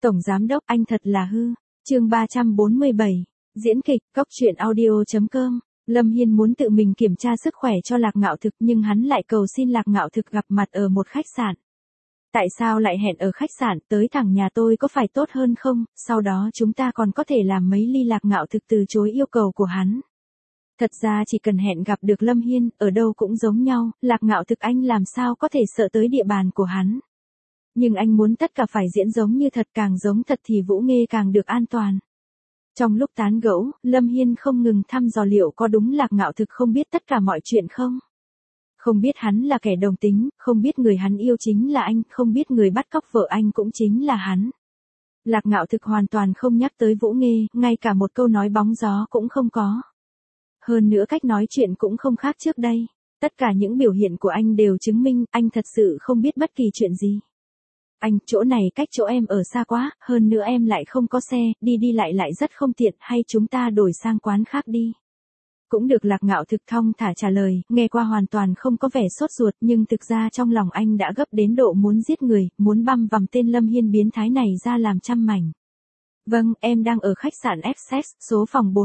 Tổng giám đốc anh thật là hư. Chương 347. Diễn kịch, cốc truyện audio.com. Lâm Hiên muốn tự mình kiểm tra sức khỏe cho Lạc Ngạo Thực nhưng hắn lại cầu xin Lạc Ngạo Thực gặp mặt ở một khách sạn. Tại sao lại hẹn ở khách sạn, tới thẳng nhà tôi có phải tốt hơn không, sau đó chúng ta còn có thể làm mấy ly. Lạc Ngạo Thực từ chối yêu cầu của hắn. Thật ra chỉ cần hẹn gặp được Lâm Hiên, ở đâu cũng giống nhau, Lạc Ngạo Thực anh làm sao có thể sợ tới địa bàn của hắn. Nhưng anh muốn tất cả phải diễn giống như thật, càng giống thật thì Vũ Nghê càng được an toàn. Trong lúc tán gẫu, Lâm Hiên không ngừng thăm dò liệu có đúng Lạc Ngạo Thực không biết tất cả mọi chuyện không. Không biết hắn là kẻ đồng tính, không biết người hắn yêu chính là anh, không biết người bắt cóc vợ anh cũng chính là hắn. Lạc Ngạo Thực hoàn toàn không nhắc tới Vũ Nghê, ngay cả một câu nói bóng gió cũng không có. Hơn nữa cách nói chuyện cũng không khác trước đây. Tất cả những biểu hiện của anh đều chứng minh anh thật sự không biết bất kỳ chuyện gì. Anh, chỗ này cách chỗ em ở xa quá, hơn nữa em lại không có xe, đi lại rất không tiện, hay chúng ta đổi sang quán khác đi. Cũng được. Lạc Ngạo Thực thong thả trả lời, nghe qua hoàn toàn không có vẻ sốt ruột nhưng thực ra trong lòng anh đã gấp đến độ muốn giết người, muốn băm vằm tên Lâm Hiên biến thái này ra làm trăm mảnh. Vâng, em đang ở khách sạn Essex, số phòng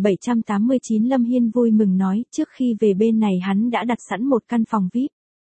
4789. Lâm Hiên vui mừng nói, trước khi về bên này hắn đã đặt sẵn một căn phòng VIP.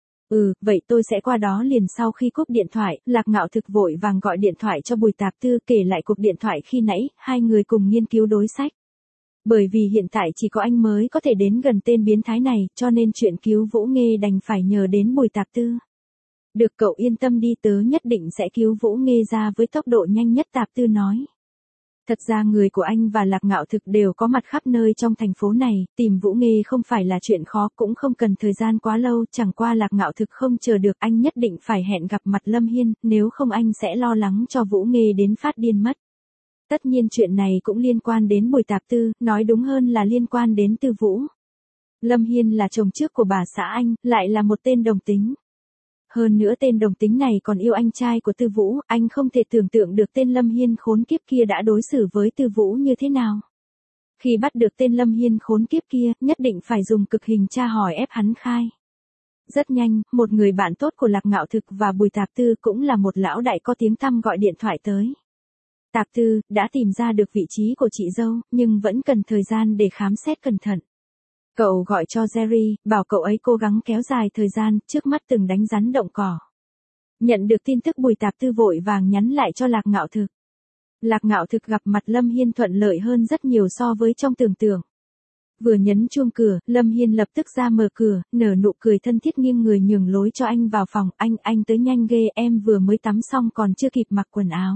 Vậy tôi sẽ qua đó liền. Sau khi cúp điện thoại, Lạc Ngạo Thực vội vàng gọi điện thoại cho Bùi Tạp Tư, kể lại cuộc điện thoại khi nãy, hai người cùng nghiên cứu đối sách. Bởi vì hiện tại chỉ có anh mới có thể đến gần tên biến thái này, cho nên chuyện cứu Vũ Nghê đành phải nhờ đến Bùi Tạp Tư. Được, cậu yên tâm đi, tớ nhất định sẽ cứu Vũ Nghê ra với tốc độ nhanh nhất. Tạp Tư nói. Thật ra người của anh và Lạc Ngạo Thực đều có mặt khắp nơi trong thành phố này, tìm Vũ Nghê không phải là chuyện khó, cũng không cần thời gian quá lâu, chẳng qua Lạc Ngạo Thực không chờ được, anh nhất định phải hẹn gặp mặt Lâm Hiên, nếu không anh sẽ lo lắng cho Vũ Nghê đến phát điên mất. Tất nhiên chuyện này cũng liên quan đến Bùi Tạp Tư, nói đúng hơn là liên quan đến Tư Vũ. Lâm Hiên là chồng trước của bà xã anh, lại là một tên đồng tính. Hơn nữa tên đồng tính này còn yêu anh trai của Tư Vũ, anh không thể tưởng tượng được tên Lâm Hiên khốn kiếp kia đã đối xử với Tư Vũ như thế nào. Khi bắt được tên Lâm Hiên khốn kiếp kia, nhất định phải dùng cực hình tra hỏi ép hắn khai. Rất nhanh, một người bạn tốt của Lạc Ngạo Thực và Bùi Tạp Tư cũng là một lão đại có tiếng tăm gọi điện thoại tới. Tạp Tư, đã tìm ra được vị trí của chị dâu, nhưng vẫn cần thời gian để khám xét cẩn thận. Cậu gọi cho Jerry, bảo cậu ấy cố gắng kéo dài thời gian, trước mắt từng đánh rắn động cỏ. Nhận được tin tức, Bùi Tạp Tư vội vàng nhắn lại cho Lạc Ngạo Thực. Lạc Ngạo Thực gặp mặt Lâm Hiên thuận lợi hơn rất nhiều so với trong tưởng tượng. Vừa nhấn chuông cửa, Lâm Hiên lập tức ra mở cửa, nở nụ cười thân thiết nghiêng người nhường lối cho anh vào phòng. Anh tới nhanh ghê, em vừa mới tắm xong còn chưa kịp mặc quần áo.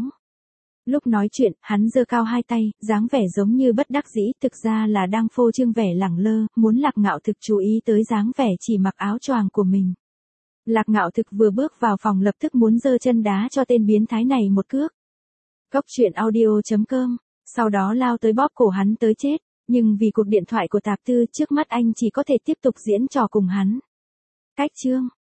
Lúc nói chuyện, hắn giơ cao hai tay, dáng vẻ giống như bất đắc dĩ, thực ra là đang phô trương vẻ lẳng lơ, muốn Lạc Ngạo Thực chú ý tới dáng vẻ chỉ mặc áo choàng của mình. Lạc Ngạo Thực vừa bước vào phòng lập tức muốn giơ chân đá cho tên biến thái này một cước. Cốc truyện audio.com, sau đó lao tới bóp cổ hắn tới chết, nhưng vì cuộc điện thoại của Tạp Tư, trước mắt anh chỉ có thể tiếp tục diễn trò cùng hắn. Cách chương